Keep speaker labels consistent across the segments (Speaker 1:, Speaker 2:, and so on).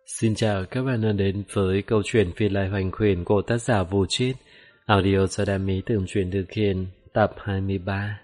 Speaker 1: Xin chào các bạn đã đến với câu chuyện Phiên Lai Hoành Khuyển của tác giả Vô Chít. Audio do đam mê tưởng truyện thực hiện, tập 23.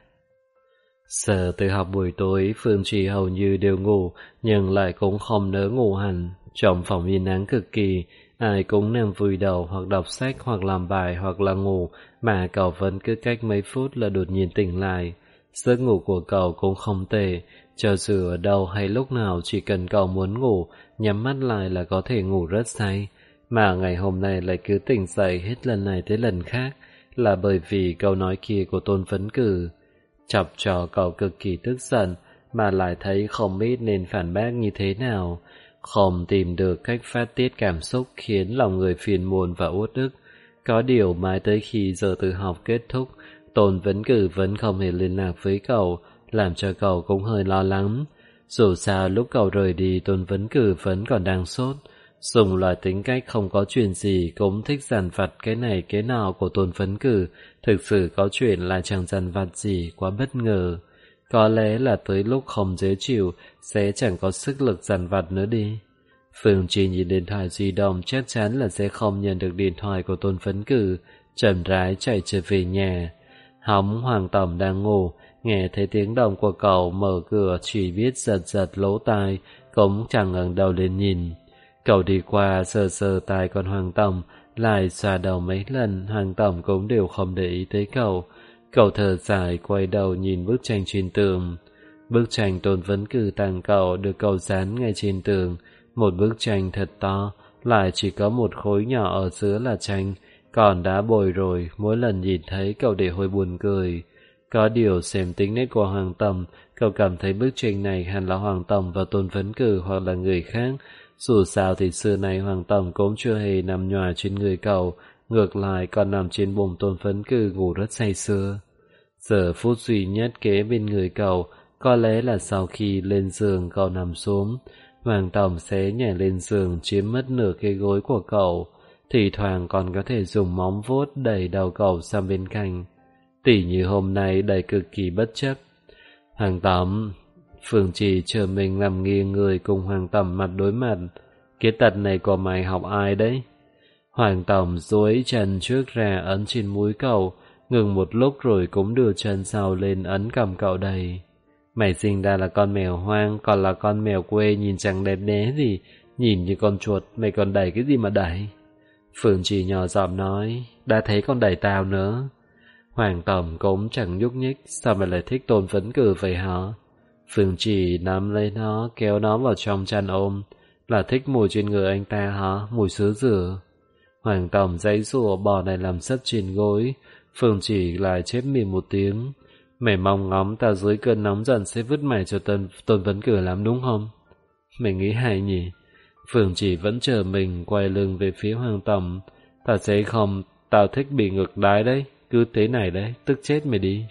Speaker 1: Giờ từ học buổi tối, Phương Trì hầu như đều ngủ, nhưng lại cũng không nỡ ngủ hẳn. Trong phòng yên ắng cực kỳ, ai cũng nằm vùi đầu hoặc đọc sách hoặc làm bài hoặc là ngủ, mà cậu vẫn cứ cách mấy phút là đột nhiên tỉnh lại. Giấc ngủ của cậu cũng không tệ, cho dù ở đâu hay lúc nào chỉ cần cậu muốn ngủ, nhắm mắt lại là có thể ngủ rất say. Mà ngày hôm nay lại cứ tỉnh dậy hết lần này tới lần khác, là bởi vì câu nói kia của Tôn Vấn Cử. Chọc cho cậu cực kỳ tức giận, mà lại thấy không biết nên phản bác như thế nào. Không tìm được cách phát tiết cảm xúc khiến lòng người phiền muộn và uất ức. Có điều mãi tới khi giờ tự học kết thúc, Tôn Vấn Cử vẫn không hề liên lạc với cậu, làm cho cậu cũng hơi lo lắng. Dù sao lúc cậu rời đi, Tôn Vấn Cử vẫn còn đang sốt. Dùng loại tính cách không có chuyện gì cũng thích dằn vặt cái này cái nọ của Tôn Vấn Cử, thực sự có chuyện là chẳng dằn vặt gì quá bất ngờ. Có lẽ là tới lúc không dễ chịu, sẽ chẳng có sức lực dằn vặt nữa đi. Phương chỉ nhìn điện thoại di động, chắc chắn là sẽ không nhận được điện thoại của Tôn Vấn Cử, chậm rãi chạy trở về nhà. Hóng Hoàng Tổng đang ngủ, nghe thấy tiếng động của cậu mở cửa chỉ biết giật giật lỗ tai, cũng chẳng ngẩng đầu lên nhìn. Cậu đi qua sờ sờ tai con Hoàng Tổng, lại xoa đầu mấy lần, Hoàng Tổng cũng đều không để ý tới cậu. Cậu thở dài quay đầu nhìn bức tranh trên tường. Bức tranh Tôn Vấn Cử tặng cậu được cậu dán ngay trên tường. Một bức tranh thật to, lại chỉ có một khối nhỏ ở giữa là tranh, còn đã bồi rồi, mỗi lần nhìn thấy cậu để hơi buồn cười. Có điều xem tính nét của Hoàng Tổng, cậu cảm thấy bức tranh này hẳn là Hoàng Tổng và Tôn Vấn Cử hoặc là người khác. Dù sao thì xưa nay Hoàng Tổng cũng chưa hề nằm nhòa trên người cậu, ngược lại còn nằm trên bụng Tôn Vấn Cử ngủ rất say sưa. Giờ phút duy nhất kế bên người cậu, có lẽ là sau khi lên giường cậu nằm xuống, Hoàng Tổng sẽ nhảy lên giường chiếm mất nửa cái gối của cậu, thì thoảng còn có thể dùng móng vuốt đẩy đầu cậu sang bên cạnh. Tỉ như hôm nay đẩy cực kỳ bất chấp. Hoàng Tổng, Phương Trì chờ mình nằm nghiêng người cùng Hoàng Tổng mặt đối mặt. Cái tật này của mày học ai đấy? Hoàng Tổng duỗi chân trước ra ấn trên mũi cậu, ngừng một lúc rồi cũng đưa chân sau lên ấn cầm cậu đầy. Mày sinh ra là con mèo hoang, còn là con mèo quê nhìn chẳng đẹp đẽ gì, nhìn như con chuột, mày còn đẩy cái gì mà đẩy? Phương Trì nhỏ giọng nói, đã thấy con đẩy tao nữa. Hoàng Tổng cũng chẳng nhúc nhích, sao mày lại thích Tôn Vấn Cử vậy hả? Phương Trì nắm lấy nó, kéo nó vào trong chăn ôm. Là thích mùi trên người anh ta hả? Mùi sứ rửa. Hoàng Tổng giãy giụa bò này làm sấp trên gối. Phương Trì lại chép miệng một tiếng. Mày mong ngóng tao dưới cơn nóng giận sẽ vứt mày cho Tôn Vấn Cử lắm đúng không? Mày nghĩ hay nhỉ? Phương Trì vẫn chờ mình, quay lưng về phía Hoàng Tổng. Tao sẽ không, tao thích bị ngược đái đấy. Cứ thế này đấy, tức chết mày đi.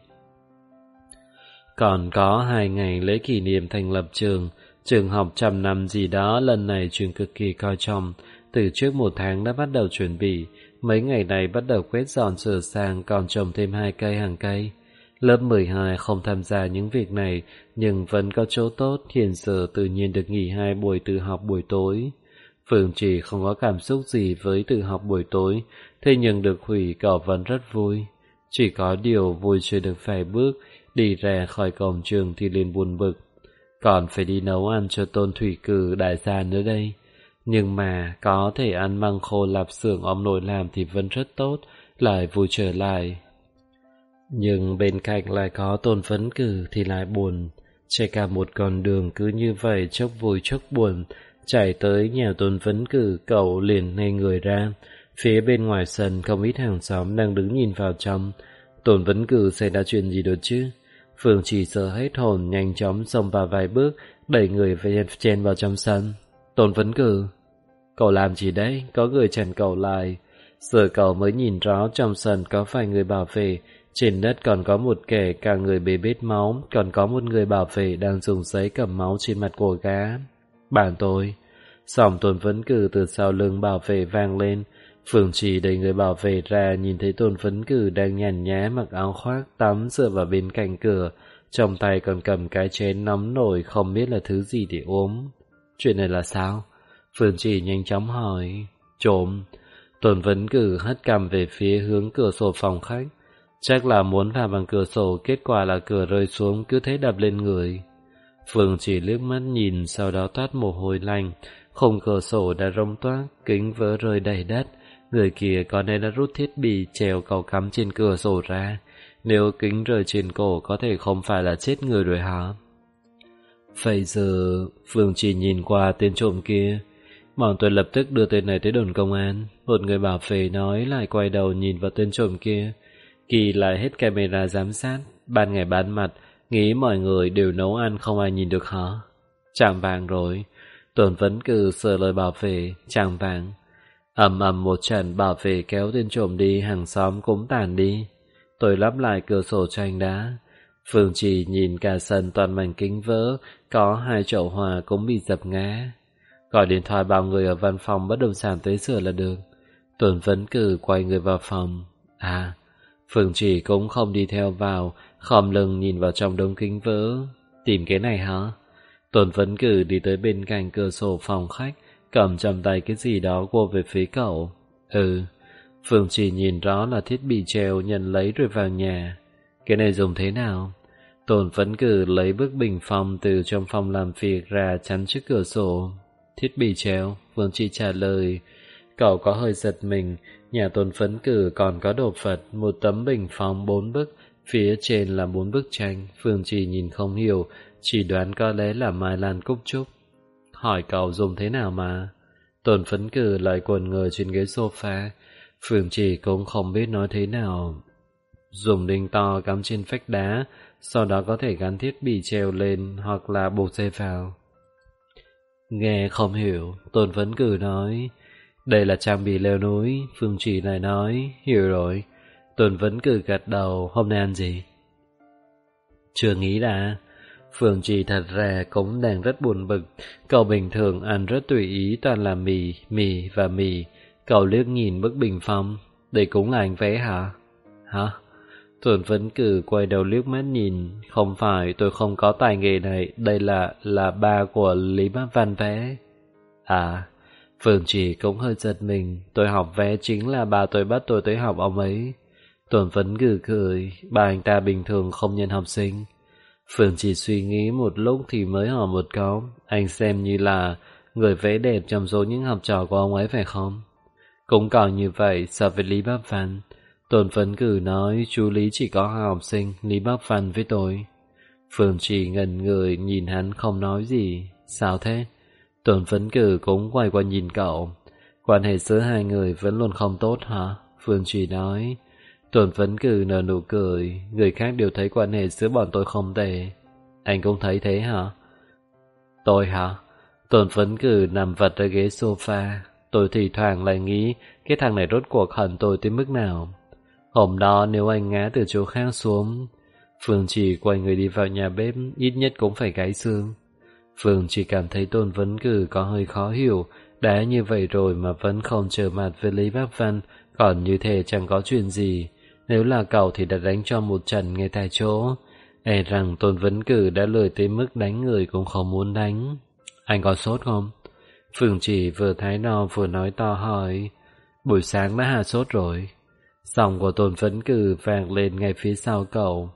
Speaker 1: Còn có 2 ngày lễ kỷ niệm thành lập trường học 100 năm gì đó, lần này trường cực kỳ coi trọng. Từ trước 1 tháng đã bắt đầu chuẩn bị, mấy ngày này bắt đầu quét dọn sửa sang, còn trồng thêm 2 cây hàng cây. Lớp 12 không tham gia những việc này, nhưng vẫn có chỗ tốt, hiện giờ tự nhiên được nghỉ 2 buổi tự học buổi tối. Phương Trì không có cảm xúc gì với tự học buổi tối, thế nhưng được hủy cậu vẫn rất vui. Chỉ có điều vui chưa được vài bước, đi ra khỏi cổng trường thì liền buồn bực. Còn phải đi nấu ăn cho Tôn Thủy Cử đại gia nữa đây. Nhưng mà có thể ăn măng khô lạp xưởng ông nội làm thì vẫn rất tốt, lại vui trở lại. Nhưng bên cạnh lại có Tôn Vấn Cử thì lại buồn. Chạy cả một con đường cứ như vậy, chốc vui chốc buồn. Chạy tới nhà Tôn Vấn Cử, cậu liền ngay người ra. Phía bên ngoài sân không ít hàng xóm đang đứng nhìn vào trong. Tôn Vấn Cử xảy ra chuyện gì được chứ? Phương chỉ sợ hết hồn, nhanh chóng xông vào vài bước, đẩy người về chen vào trong sân. Tôn Vấn Cử, cậu làm gì đấy? Có người chặn cậu lại. Giờ cậu mới nhìn rõ trong sân có vài người bảo vệ. Trên đất còn có một kẻ cả người bê bết máu, còn có một người bảo vệ đang dùng giấy cầm máu trên mặt của gã. Bạn tôi. Giọng Tôn Vấn Cử từ sau lưng bảo vệ vang lên. Phương Trì đẩy người bảo vệ ra, nhìn thấy Tôn Vấn Cử đang nhàn nhã mặc áo khoác tắm dựa vào bên cạnh cửa, trong tay còn cầm cái chén nóng nổi không biết là thứ gì để uống. Chuyện này là sao? Phương Chỉ nhanh chóng hỏi. Trộm. Tuần Vấn Cử hất cằm về phía hướng cửa sổ phòng khách. Chắc là muốn vào bằng cửa sổ, kết quả là cửa rơi xuống cứ thế đập lên người. Phương Chỉ liếc mắt nhìn, sau đó toát mồ hôi lạnh. Khung cửa sổ đã rông toác, kính vỡ rơi đầy đất. Người kia có lẽ đã rút thiết bị treo cầu cắm trên cửa sổ ra. Nếu kính rơi trên cổ có thể không phải là chết người rồi hả? Vậy giờ Phương Chỉ nhìn qua tên trộm kia. Bọn tôi lập tức đưa tên này tới đồn công an. Một người bảo vệ nói lại quay đầu nhìn vào tên trộm kia. Kỳ lại hết camera giám sát. Ban ngày ban mặt, nghĩ mọi người đều nấu ăn không ai nhìn được hả? Chạng vàng rồi. Tuần Vấn Cử sờ lời bảo vệ. Chạng vàng. Ầm ầm một trận, bảo vệ kéo tên trộm đi, hàng xóm cũng tản đi. Tôi lắp lại cửa sổ cho anh đã. Phương Chỉ nhìn cả sân toàn mảnh kính vỡ, có 2 chậu hoa cũng bị dập ngã. Gọi điện thoại bảo người ở văn phòng bất động sản tới sửa là được. Tuần Vấn Cử quay người vào phòng. À, Phương Chỉ cũng không đi theo vào, khom lưng nhìn vào trong đống kính vỡ. Tìm cái này hả? Tuần Vấn Cử đi tới bên cạnh cửa sổ phòng khách, cầm trong tay cái gì đó qua về phía cậu. Phương Chỉ nhìn rõ là thiết bị treo, nhận lấy rồi vào nhà. Cái này dùng thế nào? Tuần Vấn Cử lấy bức bình phong từ trong phòng làm việc ra chắn trước cửa sổ. Thiết bị treo, Phương Chỉ trả lời. Cậu có hơi giật mình. Nhà Tuần Vấn Cử còn có đồ Phật, một tấm bình phong 4 bức, phía trên là 4 bức tranh. Phương Chỉ nhìn không hiểu, chỉ đoán có lẽ là Mai Lan Cúc Trúc. Hỏi cậu dùng thế nào mà? Tuần Vấn Cử lại quần người trên ghế sofa. Phương Chỉ cũng không biết nói thế nào. Dùng đinh to cắm trên vách đá, sau đó có thể gắn thiết bị treo lên hoặc là buộc dây vào. Nghe không hiểu, Tuần Vấn Cử nói. Đây là trang bị leo núi. Phương Chỉ lại nói. Hiểu rồi. Tuần Vấn Cử gật đầu. Hôm nay ăn gì? Chưa nghĩ đã. Phương Chỉ thật ra cũng đang rất buồn bực. Cậu bình thường ăn rất tùy ý, toàn là mì và mì. Cậu liếc nhìn bức bình phong. Đây cũng là anh vẽ hả? Hả? Tuần Vấn Cử quay đầu liếc mắt nhìn. Không phải, tôi không có tài nghề này. Đây là ba của Lý Bác Văn vẽ. À, Phương Chỉ cũng hơi giật mình. Tôi học vẽ chính là ba tôi bắt tôi tới học ông ấy. Tuần Vấn Cử cười. Ba anh ta bình thường không nhận học sinh. Phương Chỉ suy nghĩ một lúc thì mới hỏi một câu. Anh xem như là người vẽ đẹp trong số những học trò của ông ấy phải không? Cũng còn như vậy so với Lý Bác Văn. Tuần Vấn Cử nói chú Lý chỉ có 2 học sinh, Lý Bác Văn với tôi. Phương Chỉ ngẩn người nhìn hắn không nói gì. Sao thế? Tuần Vấn Cử cũng quay qua nhìn cậu. Quan hệ giữa hai người vẫn luôn không tốt hả? Phương Chỉ nói. Tuần Vấn Cử nở nụ cười. Người khác đều thấy quan hệ giữa bọn tôi không tệ. Anh cũng thấy thế hả? Tôi hả? Tuần Vấn Cử nằm vật ở ghế sofa. Tôi thì thoảng lại nghĩ cái thằng này rốt cuộc hận tôi tới mức nào. Hôm đó nếu anh ngã từ chỗ khác xuống, Phương Chỉ quay người đi vào nhà bếp, ít nhất cũng phải gãy xương. Phương Chỉ cảm thấy Tôn Vấn Cử có hơi khó hiểu. Đã như vậy rồi mà vẫn không trở mặt với Lý Bác Văn, còn như thế chẳng có chuyện gì. Nếu là cậu thì đã đánh cho một trận ngay tại chỗ. E rằng Tôn Vấn Cử đã lười tới mức đánh người cũng không muốn đánh. Anh có sốt không? Phương Chỉ vừa thái no vừa nói to hỏi. Buổi sáng đã hạ sốt rồi. Giọng của Tôn Vấn Cử vang lên ngay phía sau cậu.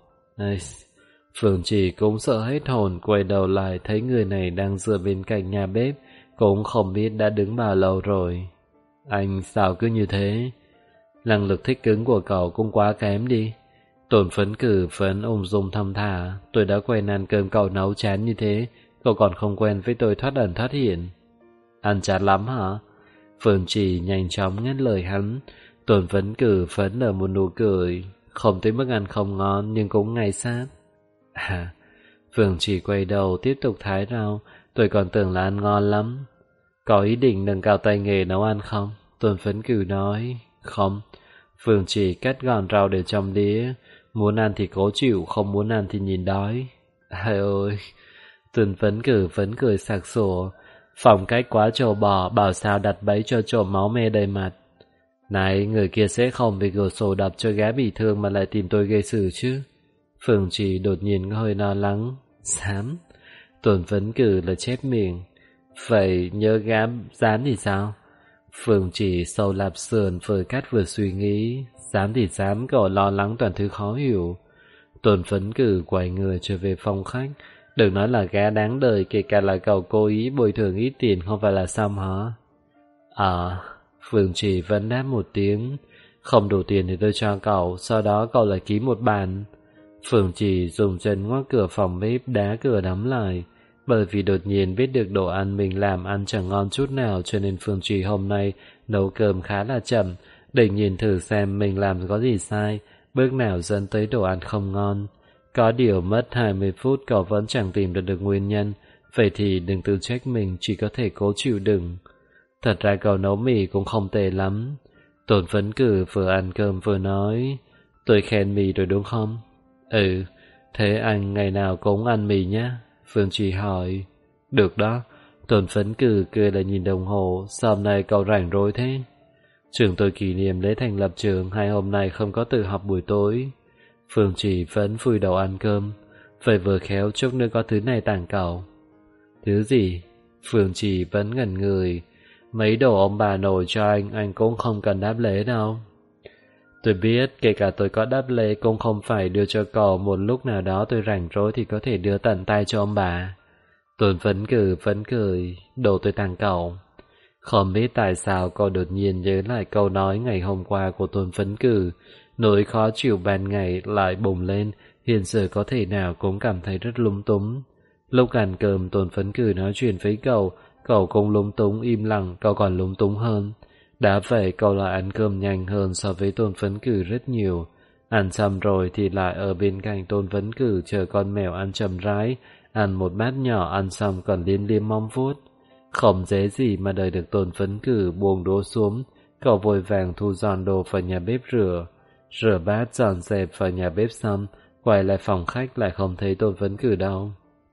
Speaker 1: Phương Chỉ cũng sợ hết hồn, quay đầu lại thấy người này đang dựa bên cạnh nhà bếp, cũng không biết đã đứng bao lâu rồi. Anh sao cứ như thế? Năng lực thích ứng của cậu cũng quá kém đi. Tôn Vấn Cử vẫn ung dung thong thả. Tôi đã quen ăn cơm cậu nấu chán như thế, cậu còn không quen với tôi thoát ẩn thoát hiện. Ăn chán lắm hả? Phương Chỉ nhanh chóng ngắt lời hắn. Tôn Vấn Cử vẫn nở một nụ cười. Không tới mức ăn không ngon nhưng cũng ngay sát. À, Phương Chỉ quay đầu tiếp tục thái rau. Tôi còn tưởng là ăn ngon lắm. Có ý định nâng cao tay nghề nấu ăn không? Tôn Vấn Cử nói. Không. Phương Chỉ cắt gọn rau để trong đĩa. Muốn ăn thì cố chịu, không muốn ăn thì nhìn đói. Ai ơi. Tôn Vấn Cử vẫn cười sặc sủa. Phong cách quá trâu bò, bảo sao đặt bẫy cho trộm máu me đầy mặt. Này, người kia sẽ không vì cửa sổ đập cho gái bị thương mà lại tìm tôi gây sự chứ? Phương Chỉ đột nhiên hơi lo lắng. Dám? Tôn Vấn Cử là chép miệng. Vậy nhớ dán thì sao? Phương Chỉ sâu lạp sườn vừa cắt vừa suy nghĩ. Dám thì dám, cậu lo lắng toàn thứ khó hiểu. Tôn Phấn Cử quay người trở về phòng khách. Đừng nói là gã đáng đời, kể cả là cậu cố ý bồi thường ít tiền không phải là xong hả? Phương Chỉ vẫn đáp một tiếng. Không đủ tiền thì tôi cho cậu, sau đó cậu lại ký một bàn. Phương Chỉ dùng chân ngoắc cửa phòng bếp, đá cửa đóng lại. Bởi vì đột nhiên biết được đồ ăn mình làm ăn chẳng ngon chút nào, cho nên Phương Chỉ hôm nay nấu cơm khá là chậm, định nhìn thử xem mình làm có gì sai, bước nào dẫn tới đồ ăn không ngon. Có điều mất 20 phút cậu vẫn chẳng tìm được nguyên nhân, vậy thì đừng tự trách mình, chỉ có thể cố chịu đựng. Thật ra cậu nấu mì cũng không tệ lắm. Tôn Phấn Cử vừa ăn cơm vừa nói, tôi khen mì rồi đúng không? Ừ, thế anh ngày nào cũng ăn mì nhé. Phương Chỉ hỏi. Được đó. Tôn Phấn Cử cười là nhìn đồng hồ, sao hôm nay cậu rảnh rỗi thế? Trường tôi kỷ niệm lễ thành lập trường, hai hôm nay không có tự học buổi tối. Phương Chỉ vẫn vùi đầu ăn cơm. Vậy vừa khéo chút nữa có thứ này tặng cậu. Thứ gì? Phương Chỉ vẫn ngẩn người. Mấy đồ ông bà nổi cho anh cũng không cần đáp lễ đâu. Tôi biết, kể cả tôi có đáp lễ cũng không phải đưa cho cậu, một lúc nào đó tôi rảnh rỗi thì có thể đưa tận tay cho ông bà. Tôn Phấn Cử vẫn cười, đồ tôi tặng cậu. Không biết tại sao cậu đột nhiên nhớ lại câu nói ngày hôm qua của Tôn Phấn Cử. Nỗi khó chịu ban ngày lại bùng lên, hiện giờ có thể nào cũng cảm thấy rất lúng túng. Lúc ăn cơm Tôn Phấn Cử nói chuyện với cậu cũng lúng túng im lặng, cậu còn lúng túng hơn. Đã vậy cậu lại ăn cơm nhanh hơn so với Tôn Phấn Cử rất nhiều. Ăn xong rồi thì lại ở bên cạnh Tôn Phấn Cử chờ con mèo ăn chậm rãi, ăn một bát nhỏ, ăn xong còn liếm liếm móng vuốt. Không dễ gì mà đợi được Tôn Phấn Cử buông đũa xuống, cậu vội vàng thu dọn đồ vào nhà bếp rửa bát dọn dẹp vào nhà bếp xong, quay lại phòng khách lại không thấy Tôn Phấn Cử đâu.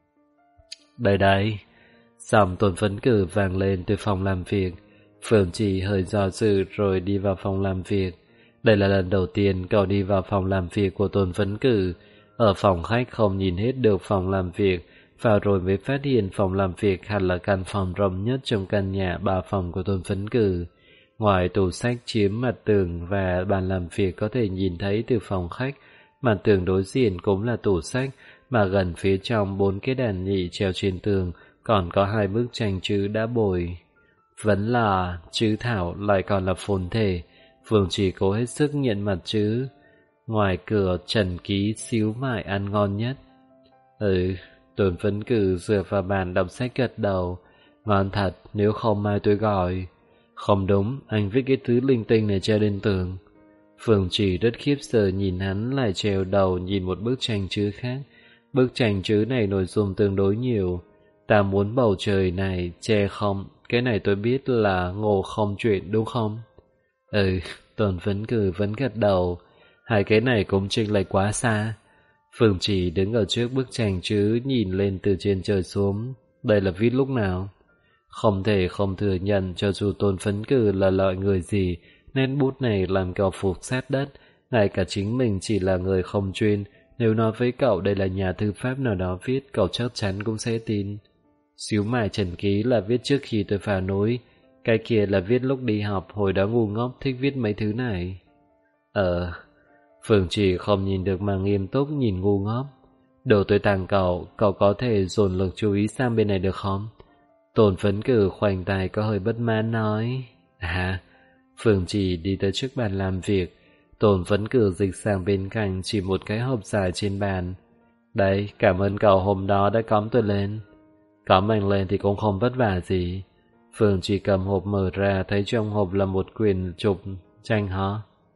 Speaker 1: Đây, giọng Tôn Phấn Cử vang lên từ phòng làm việc. Phương Chỉ hơi do dự rồi đi vào phòng làm việc. Đây là lần đầu tiên cậu đi vào phòng làm việc của Tôn Phấn Cử. Ở phòng khách không nhìn hết được phòng làm việc, vào rồi mới phát hiện phòng làm việc hẳn là căn phòng rộng nhất trong căn nhà 3 phòng của Tôn Phấn Cử. Ngoài tủ sách chiếm mặt tường và bàn làm việc có thể nhìn thấy từ phòng khách, mặt tường đối diện cũng là tủ sách, mà gần phía trong 4 cái đàn nhị treo trên tường còn có 2 bức tranh chữ đã bồi. Vẫn là chữ thảo lại còn là phồn thể. Phương Chỉ cố hết sức nhận mặt chữ. Ngoài cửa trần ký xíu mại ăn ngon nhất. Tôn Phấn Cử dựa vào bàn đọc sách gật đầu. Ngon thật, nếu không mai tôi gọi. Không đúng, anh viết cái thứ linh tinh này treo lên tường. Phương Chỉ rất khiếp sợ nhìn hắn lại trèo đầu nhìn một bức tranh chữ khác. Bức tranh chữ này nội dung tương đối nhiều. Ta muốn bầu trời này che không. Cái này tôi biết là ngộ không chuyện đúng không? Tôn Phấn Cử vẫn gật đầu. Hai cái này cũng chênh lệch quá xa. Phương Chỉ đứng ở trước bức tranh chữ nhìn lên từ trên trời xuống. Đây là viết lúc nào? Không thể không thừa nhận cho dù Tôn Phấn Cử là loại người gì, nét bút này làm cậu phục sát đất. Ngay cả chính mình chỉ là người không chuyên, nếu nói với cậu đây là nhà thư pháp nào đó viết, cậu chắc chắn cũng sẽ tin. Xíu mài trần ký là viết trước khi tôi phá núi. Cái kia là viết lúc đi học, hồi đó ngu ngốc thích viết mấy thứ này. Phương Chỉ không nhìn được mà nghiêm túc nhìn ngu ngốc. Đồ tôi tặng cậu có thể dồn lực chú ý sang bên này được không? Tôn Phấn Cử khoanh tay có hơi bất mãn nói. Phương Chỉ đi tới trước bàn làm việc. Tôn Phấn Cử dịch sang bên cạnh chỉ một cái hộp dài trên bàn. Đây, cảm ơn cậu hôm đó đã cõng tôi lên. Cõng anh lên thì cũng không vất vả gì. Phương Chỉ cầm hộp mở ra thấy trong hộp là một quyển chụp tranh hả?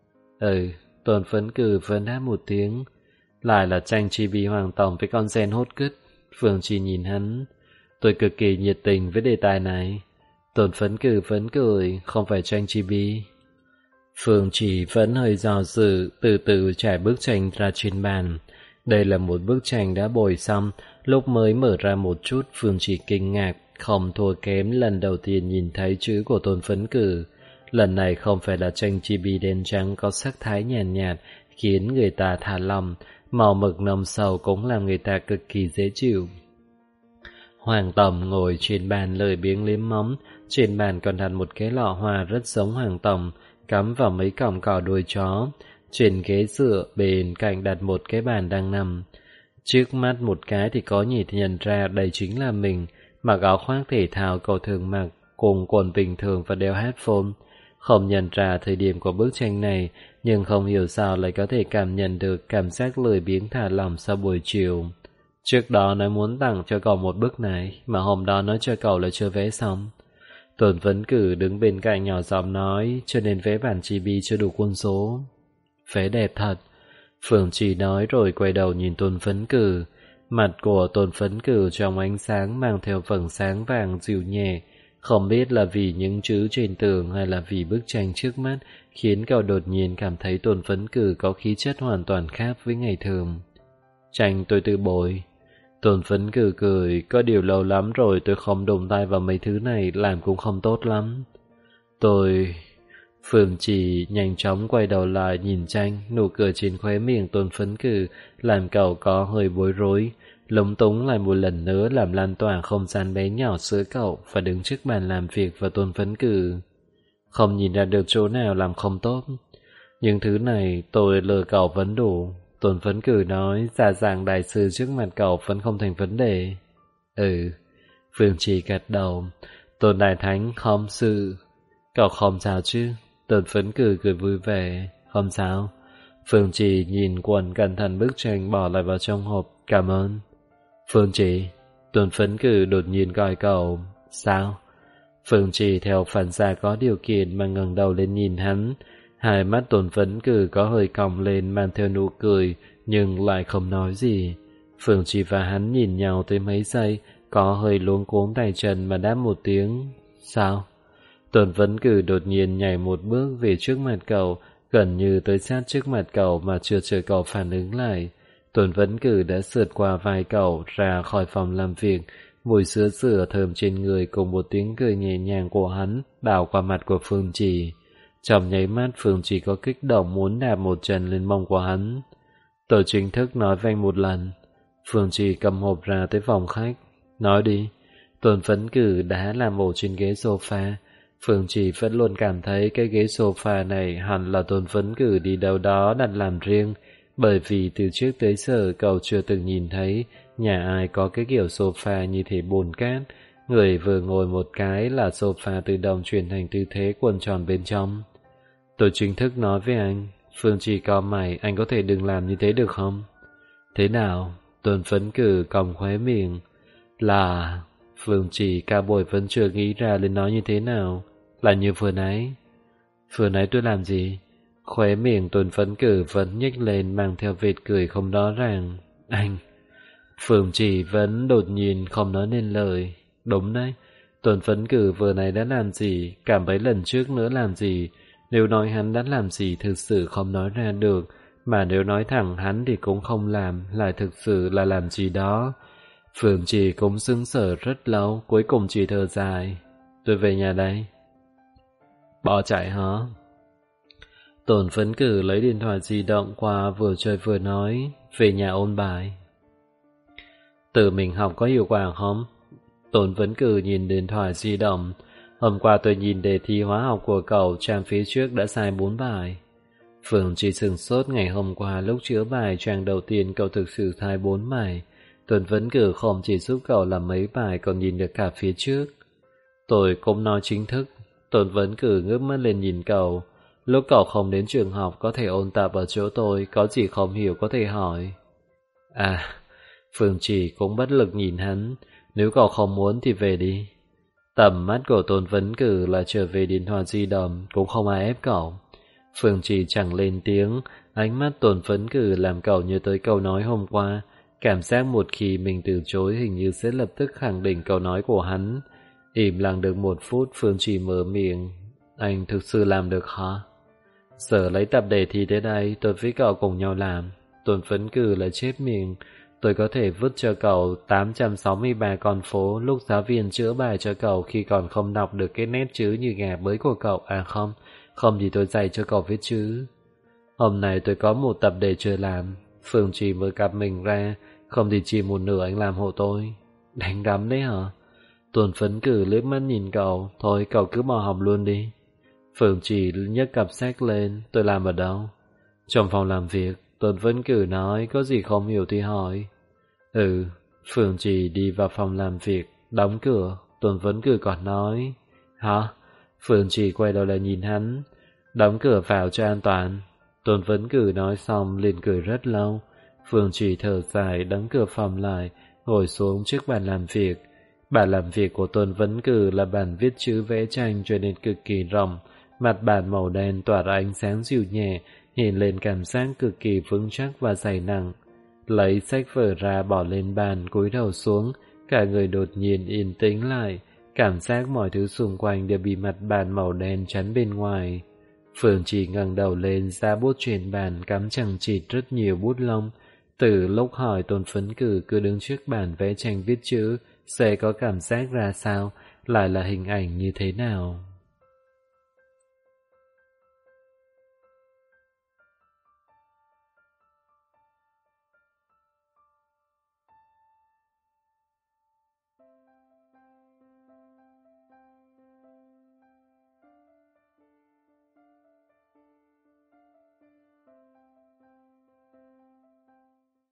Speaker 1: Tôn Phấn Cử vẫn đáp một tiếng. Lại là tranh chibi hoàng tổng với con sen hốt cứt. Phương Chỉ nhìn hắn. Tôi cực kỳ nhiệt tình với đề tài này. Tôn Phấn Cử vẫn cười. Không phải tranh chibi. Phương Chỉ vẫn hơi do dự, từ từ trải bức tranh ra trên bàn. Đây là một bức tranh đã bồi xong. Lúc mới mở ra một chút, Phương Chỉ kinh ngạc, không thua kém lần đầu tiên nhìn thấy chữ của Tôn Phấn Cử. Lần này không phải là tranh chibi đen trắng có sắc thái nhàn nhạt, khiến người ta thả lòng, màu mực nồng sầu cũng làm người ta cực kỳ dễ chịu. Hoàng Tổng ngồi trên bàn lười biếng liếm móng, trên bàn còn đặt một cái lọ hoa rất giống Hoàng Tổng, cắm vào mấy cọng cỏ đuôi chó. Trên ghế dựa bên cạnh đặt một cái bàn đang nằm. Trước mắt một cái thì có nhìn nhận ra đây chính là mình, mặc áo khoác thể thao cậu thường mặc, cùng quần bình thường và đeo headphone. Không nhận ra thời điểm của bức tranh này, nhưng không hiểu sao lại có thể cảm nhận được cảm giác lười biếng thả lỏng sau buổi chiều. Trước đó nói muốn tặng cho cậu một bức này, mà hôm đó nói cho cậu là chưa vẽ xong. Tuần Vấn Cử đứng bên cạnh nhỏ giọng nói, cho nên vẽ bản chibi chưa đủ quân số. Vẽ đẹp thật. Phương Trì nói rồi quay đầu nhìn Tôn Phấn Cử. Mặt của Tôn Phấn Cử trong ánh sáng mang theo vầng sáng vàng dịu nhẹ. Không biết là vì những chữ trên tường hay là vì bức tranh trước mắt khiến cậu đột nhiên cảm thấy Tôn Phấn Cử có khí chất hoàn toàn khác với ngày thường. Tranh tôi tự bội. Tôn Phấn Cử cười, có điều lâu lắm rồi tôi không đụng tay vào mấy thứ này, làm cũng không tốt lắm. Phương Trì nhanh chóng quay đầu lại nhìn tranh, nụ cười trên khóe miệng Tôn Phấn Cử làm cậu có hơi bối rối, lúng túng lại một lần nữa làm lan tỏa không gian bé nhỏ giữa cậu và đứng trước bàn làm việc và Tôn Phấn Cử. Không nhìn ra được chỗ nào làm không tốt. Những thứ này tôi lừa cậu vẫn đủ. Tôn Phấn Cử nói, giả dạng đại sư trước mặt cậu vẫn không thành vấn đề. Phương Trì gật đầu. Tôn Đại Thánh không sự. Cậu không sao chứ? Tôn Phấn Cử cười vui vẻ. Không sao. Phương Trì nhìn quần cẩn thận bức tranh bỏ lại vào trong hộp. Cảm ơn. Phương Trì. Tôn Phấn Cử đột nhiên gọi cậu. Sao? Phương Trì theo phản xạ có điều kiện mà ngẩng đầu lên nhìn hắn. Hai mắt Tôn Phấn Cử có hơi cong lên mang theo nụ cười, nhưng lại không nói gì. Phương Trì và hắn nhìn nhau tới mấy giây, có hơi luống cuống tay chân mà đáp một tiếng. Sao? Tôn Phấn Cử đột nhiên nhảy một bước về trước mặt cậu, gần như tới sát trước mặt cậu mà chưa chờ cậu phản ứng lại. Tôn Phấn Cử đã sượt qua vai cậu ra khỏi phòng làm việc, mùi sữa sữa thơm trên người cùng một tiếng cười nhẹ nhàng của hắn đảo qua mặt của Phương Trì. Trong nháy mắt Phương Trì có kích động muốn đạp một chân lên mông của hắn. Tôi chính thức nói với anh một lần. Phương Trì cầm hộp ra tới phòng khách. Nói đi. Tôn Phấn Cử đã làm ổ trên ghế sofa. Phương Trì vẫn luôn cảm thấy cái ghế sofa này hẳn là Tôn Phấn Cử đi đâu đó đặt làm riêng, bởi vì từ trước tới giờ cậu chưa từng nhìn thấy nhà ai có cái kiểu sofa như thế bồn cát. Người vừa ngồi một cái là sofa tự động chuyển thành tư thế quần tròn bên trong. Tôi chính thức nói với anh. Phương Trì cau mày, anh có thể đừng làm như thế được không? Thế nào? Tôn Phấn Cử cong khóe miệng. Là... Phương Trì cả buổi vẫn chưa nghĩ ra lên nói như thế nào. Là như vừa nãy. Vừa nãy tôi làm gì? Khóe miệng Tôn Phấn Cử vẫn nhếch lên mang theo vệt cười không rõ ràng. Anh... Phương Trì vẫn đột nhiên không nói nên lời. Đúng đấy. Tôn Phấn Cử vừa nãy đã làm gì, cả mấy lần trước nữa làm gì. Nếu nói hắn đã làm gì thực sự không nói ra được, mà nếu nói thẳng hắn thì cũng không làm, lại thực sự là làm gì đó. Phương Trì cũng sững sờ rất lâu, cuối cùng chỉ thở dài. Tôi về nhà đây. Bỏ chạy hả? Tôn Phấn Cử lấy điện thoại di động qua vừa chơi vừa nói, về nhà ôn bài. Tự mình học có hiệu quả không? Tôn Phấn Cử nhìn điện thoại di động. Hôm qua tôi nhìn đề thi hóa học của cậu, trang phía trước đã sai 4 bài. Phương Trì sửng sốt, ngày hôm qua lúc chữa bài trang đầu tiên cậu thực sự sai 4 bài. Tôn Phấn Cử không chỉ giúp cậu làm mấy bài còn nhìn được cả phía trước. Tôi cũng nói chính thức. Tôn Phấn Cử ngước mắt lên nhìn cậu. Lúc cậu không đến trường học có thể ôn tập ở chỗ tôi, có gì không hiểu có thể hỏi. À, Phương Trì cũng bất lực nhìn hắn. Nếu cậu không muốn thì về đi. Tầm mắt của Tôn Phấn Cử là trở về điện thoại di động, cũng không ai ép cậu. Phương Trì chẳng lên tiếng, ánh mắt Tôn Phấn Cử làm cậu nhớ tới câu nói hôm qua. Cảm giác một khi mình từ chối hình như sẽ lập tức khẳng định câu nói của hắn. Im lặng được một phút, Phương Trì mở miệng. Anh thực sự làm được hả? Giờ lấy tập đề thi tới đây, tôi với cậu cùng nhau làm. Tôn Phấn Cử lại chép miệng. Tôi có thể vứt cho cậu 863 con phố lúc giáo viên chữa bài cho cậu khi còn không đọc được cái nét chữ như gà bới của cậu. À không thì tôi dạy cho cậu viết chữ. Hôm nay tôi có một tập đề chưa làm. Phương Trì mới cặp mình ra, không thì chỉ một nửa anh làm hộ tôi. Đáng lắm đấy hả? Tuần Phấn Cử liếc mắt nhìn cậu. Thôi cậu cứ bỏ học luôn đi. Phượng Chỉ nhấc cặp sách lên. Tôi làm ở đâu? Trong phòng làm việc. Tuần Phấn Cử nói, có gì không hiểu thì hỏi. Phượng Chỉ đi vào phòng làm việc, đóng cửa. Tuần Phấn Cử còn nói, hả? Phượng Chỉ quay đầu lại nhìn hắn, đóng cửa vào cho an toàn. Tuần Phấn Cử nói xong liền cười rất lâu. Phượng Chỉ thở dài đóng cửa phòng lại, ngồi xuống trước bàn làm việc. Bàn làm việc của Tuần Phấn Cử là bàn viết chữ vẽ tranh cho nên cực kỳ rộng, mặt bàn màu đen tỏa ra ánh sáng dịu nhẹ, nhìn lên cảm giác cực kỳ vững chắc và dày nặng. Lấy sách vở ra bỏ lên bàn, cúi đầu xuống, cả người đột nhiên yên tĩnh lại, cảm giác mọi thứ xung quanh đều bị mặt bàn màu đen chắn bên ngoài. Phượng Chỉ ngẩng đầu lên, ra bút trên bàn cắm chằng chịt rất nhiều bút lông. Từ lúc hỏi Tôn Phấn Cử cứ đứng trước bàn vẽ tranh viết chữ, sẽ có cảm giác ra sao, lại là hình ảnh như thế nào?